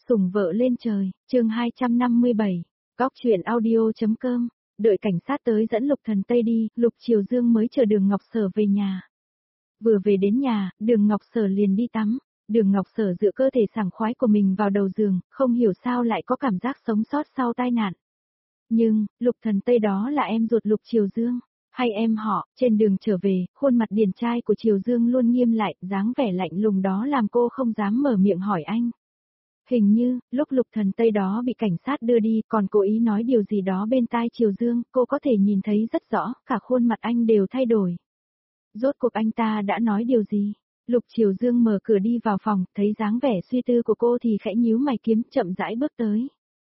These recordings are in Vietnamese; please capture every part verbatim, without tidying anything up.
Sủng vợ lên trời, chương hai trăm năm mươi bảy, góc truyện audio.com, đợi cảnh sát tới dẫn Lục Thần Tây đi, Lục Triều Dương mới chờ Đường Ngọc Sở về nhà. Vừa về đến nhà, Đường Ngọc Sở liền đi tắm, Đường Ngọc Sở dựa cơ thể sảng khoái của mình vào đầu giường, không hiểu sao lại có cảm giác sống sót sau tai nạn. Nhưng, Lục Thần Tây đó là em ruột Lục Triều Dương, hay em họ, trên đường trở về, khuôn mặt điển trai của Triều Dương luôn nghiêm lại, dáng vẻ lạnh lùng đó làm cô không dám mở miệng hỏi anh. Hình như, lúc Lục Thần Tây đó bị cảnh sát đưa đi còn cố ý nói điều gì đó bên tai Triều Dương, cô có thể nhìn thấy rất rõ, cả khuôn mặt anh đều thay đổi. Rốt cuộc anh ta đã nói điều gì? Lục Triều Dương mở cửa đi vào phòng, thấy dáng vẻ suy tư của cô thì khẽ nhíu mày kiếm chậm rãi bước tới.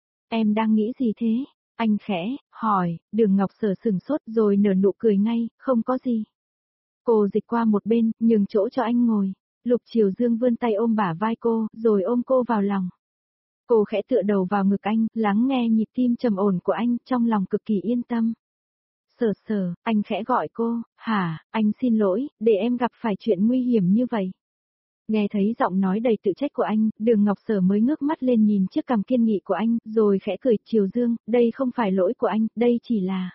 Em đang nghĩ gì thế? Anh khẽ, hỏi, Đường Ngọc Sở sừng sốt rồi nở nụ cười ngay, không có gì. Cô dịch qua một bên, nhường chỗ cho anh ngồi. Lục Triều Dương vươn tay ôm bả vai cô, rồi ôm cô vào lòng. Cô khẽ tựa đầu vào ngực anh, lắng nghe nhịp tim trầm ổn của anh, trong lòng cực kỳ yên tâm. Sở Sở, anh khẽ gọi cô, hả, anh xin lỗi, để em gặp phải chuyện nguy hiểm như vậy. Nghe thấy giọng nói đầy tự trách của anh, Đường Ngọc Sở mới ngước mắt lên nhìn chiếc cằm kiên nghị của anh, rồi khẽ cười, Triều Dương, đây không phải lỗi của anh, đây chỉ là...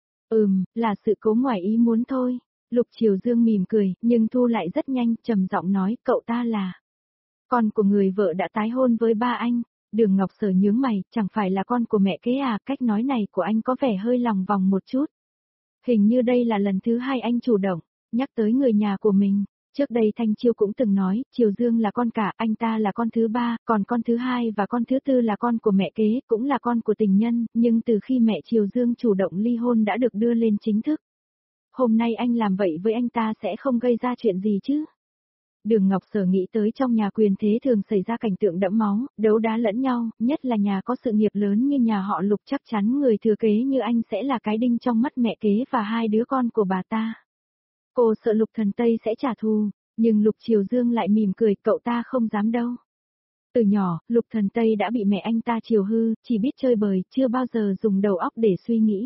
Ừm, là sự cố ngoài ý muốn thôi. Lục Triều Dương mỉm cười, nhưng thu lại rất nhanh, trầm giọng nói, cậu ta là... Con của người vợ đã tái hôn với ba anh. Đường Ngọc Sở nhướng mày, chẳng phải là con của mẹ kế à, cách nói này của anh có vẻ hơi lòng vòng một chút. Hình như đây là lần thứ hai anh chủ động, nhắc tới người nhà của mình. Trước đây Thanh Chiêu cũng từng nói, Triều Dương là con cả, anh ta là con thứ ba, còn con thứ hai và con thứ tư là con của mẹ kế, cũng là con của tình nhân, nhưng từ khi mẹ Triều Dương chủ động ly hôn đã được đưa lên chính thức. Hôm nay anh làm vậy với anh ta sẽ không gây ra chuyện gì chứ? Đường Ngọc Sở nghĩ tới trong nhà quyền thế thường xảy ra cảnh tượng đẫm máu, đấu đá lẫn nhau, nhất là nhà có sự nghiệp lớn như nhà họ Lục, chắc chắn người thừa kế như anh sẽ là cái đinh trong mắt mẹ kế và hai đứa con của bà ta. Cô sợ Lục Thần Tây sẽ trả thù, nhưng Lục Triều Dương lại mỉm cười, cậu ta không dám đâu. Từ nhỏ, Lục Thần Tây đã bị mẹ anh ta chiều hư, chỉ biết chơi bời, chưa bao giờ dùng đầu óc để suy nghĩ.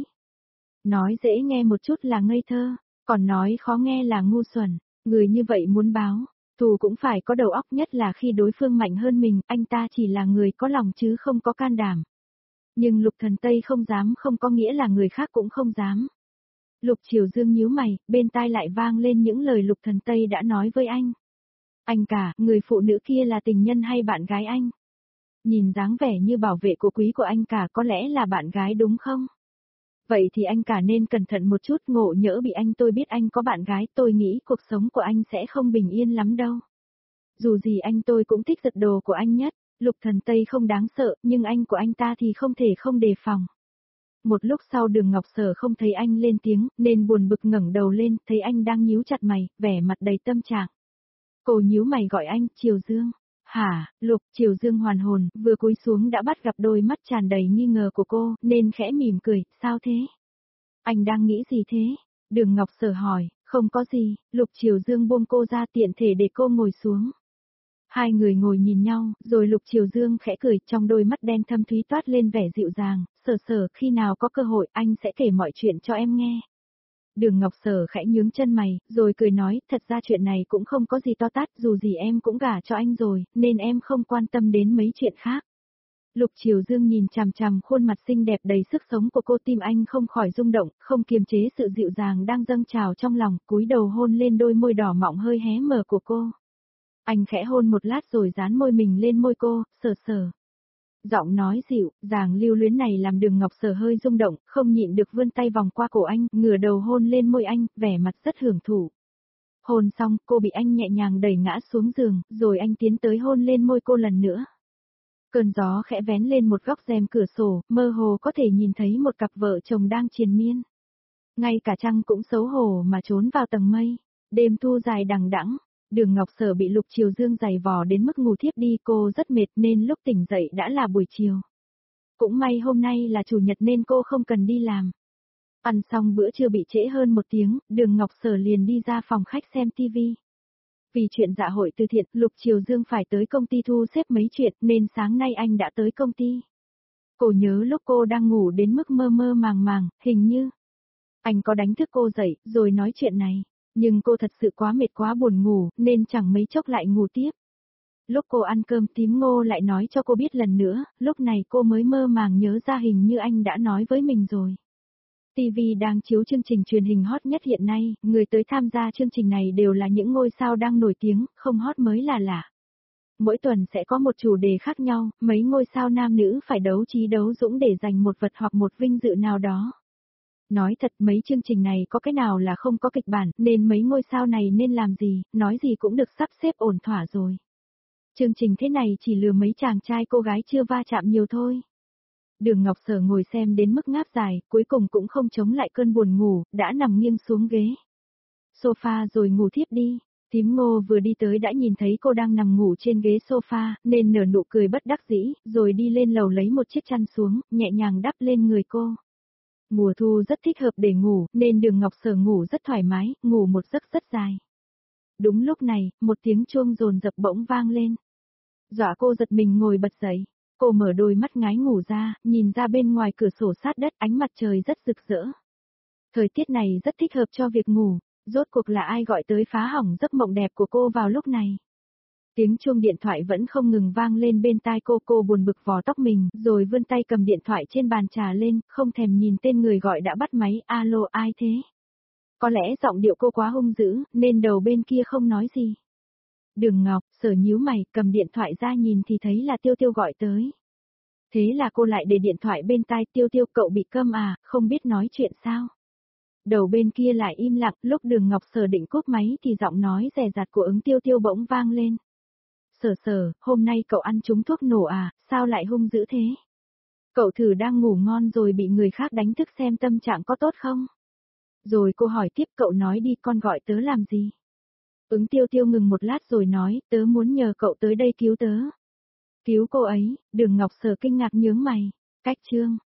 Nói dễ nghe một chút là ngây thơ, còn nói khó nghe là ngu xuẩn, người như vậy muốn báo thù cũng phải có đầu óc, nhất là khi đối phương mạnh hơn mình, anh ta chỉ là người có lòng chứ không có can đảm. Nhưng Lục Thần Tây không dám không có nghĩa là người khác cũng không dám. Lục Triều Dương nhíu mày, bên tai lại vang lên những lời Lục Thần Tây đã nói với anh. Anh cả, người phụ nữ kia là tình nhân hay bạn gái anh? Nhìn dáng vẻ như bảo vệ của quý của anh cả, có lẽ là bạn gái đúng không? Vậy thì anh cả nên cẩn thận một chút, ngộ nhỡ bị anh tôi biết anh có bạn gái, tôi nghĩ cuộc sống của anh sẽ không bình yên lắm đâu. Dù gì anh tôi cũng thích giật đồ của anh nhất, Lục Thần Tây không đáng sợ, nhưng anh của anh ta thì không thể không đề phòng. Một lúc sau Đường Ngọc Sở không thấy anh lên tiếng, nên buồn bực ngẩng đầu lên, thấy anh đang nhíu chặt mày, vẻ mặt đầy tâm trạng. Cô nhíu mày gọi anh, Triều Dương. Hả, Lục, Triều Dương hoàn hồn, vừa cúi xuống đã bắt gặp đôi mắt tràn đầy nghi ngờ của cô, nên khẽ mỉm cười, sao thế? Anh đang nghĩ gì thế? Đường Ngọc Sở hỏi, không có gì, Lục Triều Dương buông cô ra tiện thể để cô ngồi xuống. Hai người ngồi nhìn nhau, rồi Lục Triều Dương khẽ cười, trong đôi mắt đen thâm thúy toát lên vẻ dịu dàng, Sở Sở, khi nào có cơ hội anh sẽ kể mọi chuyện cho em nghe. Đường Ngọc Sở khẽ nhướng chân mày, rồi cười nói, thật ra chuyện này cũng không có gì to tát, dù gì em cũng gả cho anh rồi, nên em không quan tâm đến mấy chuyện khác. Lục Triều Dương nhìn chằm chằm khuôn mặt xinh đẹp đầy sức sống của cô, tim anh không khỏi rung động, không kiềm chế sự dịu dàng đang dâng trào trong lòng, cúi đầu hôn lên đôi môi đỏ mọng hơi hé mở của cô. Anh khẽ hôn một lát rồi dán môi mình lên môi cô, Sở Sở. Giọng nói dịu, dàng lưu luyến này làm Đường Ngọc Sở hơi rung động, không nhịn được vươn tay vòng qua cổ anh, ngửa đầu hôn lên môi anh, vẻ mặt rất hưởng thụ. Hôn xong, cô bị anh nhẹ nhàng đẩy ngã xuống giường, rồi anh tiến tới hôn lên môi cô lần nữa. Cơn gió khẽ vén lên một góc rèm cửa sổ, mơ hồ có thể nhìn thấy một cặp vợ chồng đang triền miên. Ngay cả trăng cũng xấu hổ mà trốn vào tầng mây, đêm thu dài đằng đẵng. Đường Ngọc Sở bị Lục Triều Dương giày vò đến mức ngủ thiếp đi, cô rất mệt nên lúc tỉnh dậy đã là buổi chiều. Cũng may hôm nay là chủ nhật nên cô không cần đi làm. Ăn xong bữa trưa bị trễ hơn một tiếng, Đường Ngọc Sở liền đi ra phòng khách xem tivi. Vì chuyện dạ hội từ thiện, Lục Triều Dương phải tới công ty thu xếp mấy chuyện nên sáng nay anh đã tới công ty. Cô nhớ lúc cô đang ngủ đến mức mơ mơ màng màng, hình như anh có đánh thức cô dậy rồi nói chuyện này. Nhưng cô thật sự quá mệt quá buồn ngủ, nên chẳng mấy chốc lại ngủ tiếp. Lúc cô ăn cơm tím ngô lại nói cho cô biết lần nữa, lúc này cô mới mơ màng nhớ ra hình như anh đã nói với mình rồi. ti vi đang chiếu chương trình truyền hình hot nhất hiện nay, người tới tham gia chương trình này đều là những ngôi sao đang nổi tiếng, không hot mới là lạ. Mỗi tuần sẽ có một chủ đề khác nhau, mấy ngôi sao nam nữ phải đấu trí đấu dũng để giành một vật hoặc một vinh dự nào đó. Nói thật mấy chương trình này có cái nào là không có kịch bản, nên mấy ngôi sao này nên làm gì, nói gì cũng được sắp xếp ổn thỏa rồi. Chương trình thế này chỉ lừa mấy chàng trai cô gái chưa va chạm nhiều thôi. Đường Ngọc Sở ngồi xem đến mức ngáp dài, cuối cùng cũng không chống lại cơn buồn ngủ, đã nằm nghiêng xuống ghế sofa rồi ngủ thiếp đi. Thím Ngô vừa đi tới đã nhìn thấy cô đang nằm ngủ trên ghế sofa, nên nở nụ cười bất đắc dĩ, rồi đi lên lầu lấy một chiếc chăn xuống, nhẹ nhàng đắp lên người cô. Mùa thu rất thích hợp để ngủ, nên Đường Ngọc Sở ngủ rất thoải mái, ngủ một giấc rất dài. Đúng lúc này, một tiếng chuông rồn rập bỗng vang lên. Dọa cô giật mình ngồi bật dậy. Cô mở đôi mắt ngái ngủ ra, nhìn ra bên ngoài cửa sổ sát đất, ánh mặt trời rất rực rỡ. Thời tiết này rất thích hợp cho việc ngủ, rốt cuộc là ai gọi tới phá hỏng giấc mộng đẹp của cô vào lúc này. Tiếng chuông điện thoại vẫn không ngừng vang lên bên tai cô, cô buồn bực vò tóc mình, rồi vươn tay cầm điện thoại trên bàn trà lên, không thèm nhìn tên người gọi đã bắt máy, alo ai thế? Có lẽ giọng điệu cô quá hung dữ, nên đầu bên kia không nói gì. Đường Ngọc, Sở nhíu mày, cầm điện thoại ra nhìn thì thấy là Tiêu Tiêu gọi tới. Thế là cô lại để điện thoại bên tai, Tiêu Tiêu cậu bị câm à, không biết nói chuyện sao? Đầu bên kia lại im lặng, lúc Đường Ngọc Sở định cúp máy thì giọng nói dè dặt của ứng Tiêu Tiêu bỗng vang lên. Sở Sở, hôm nay cậu ăn trúng thuốc nổ à, sao lại hung dữ thế? Cậu thử đang ngủ ngon rồi bị người khác đánh thức xem tâm trạng có tốt không? Rồi cô hỏi tiếp, cậu nói đi, con gọi tớ làm gì? Ứng Tiêu Tiêu ngừng một lát rồi nói, tớ muốn nhờ cậu tới đây cứu tớ. Cứu cô ấy, Đường Ngọc Sở kinh ngạc nhướng mày. Cách chương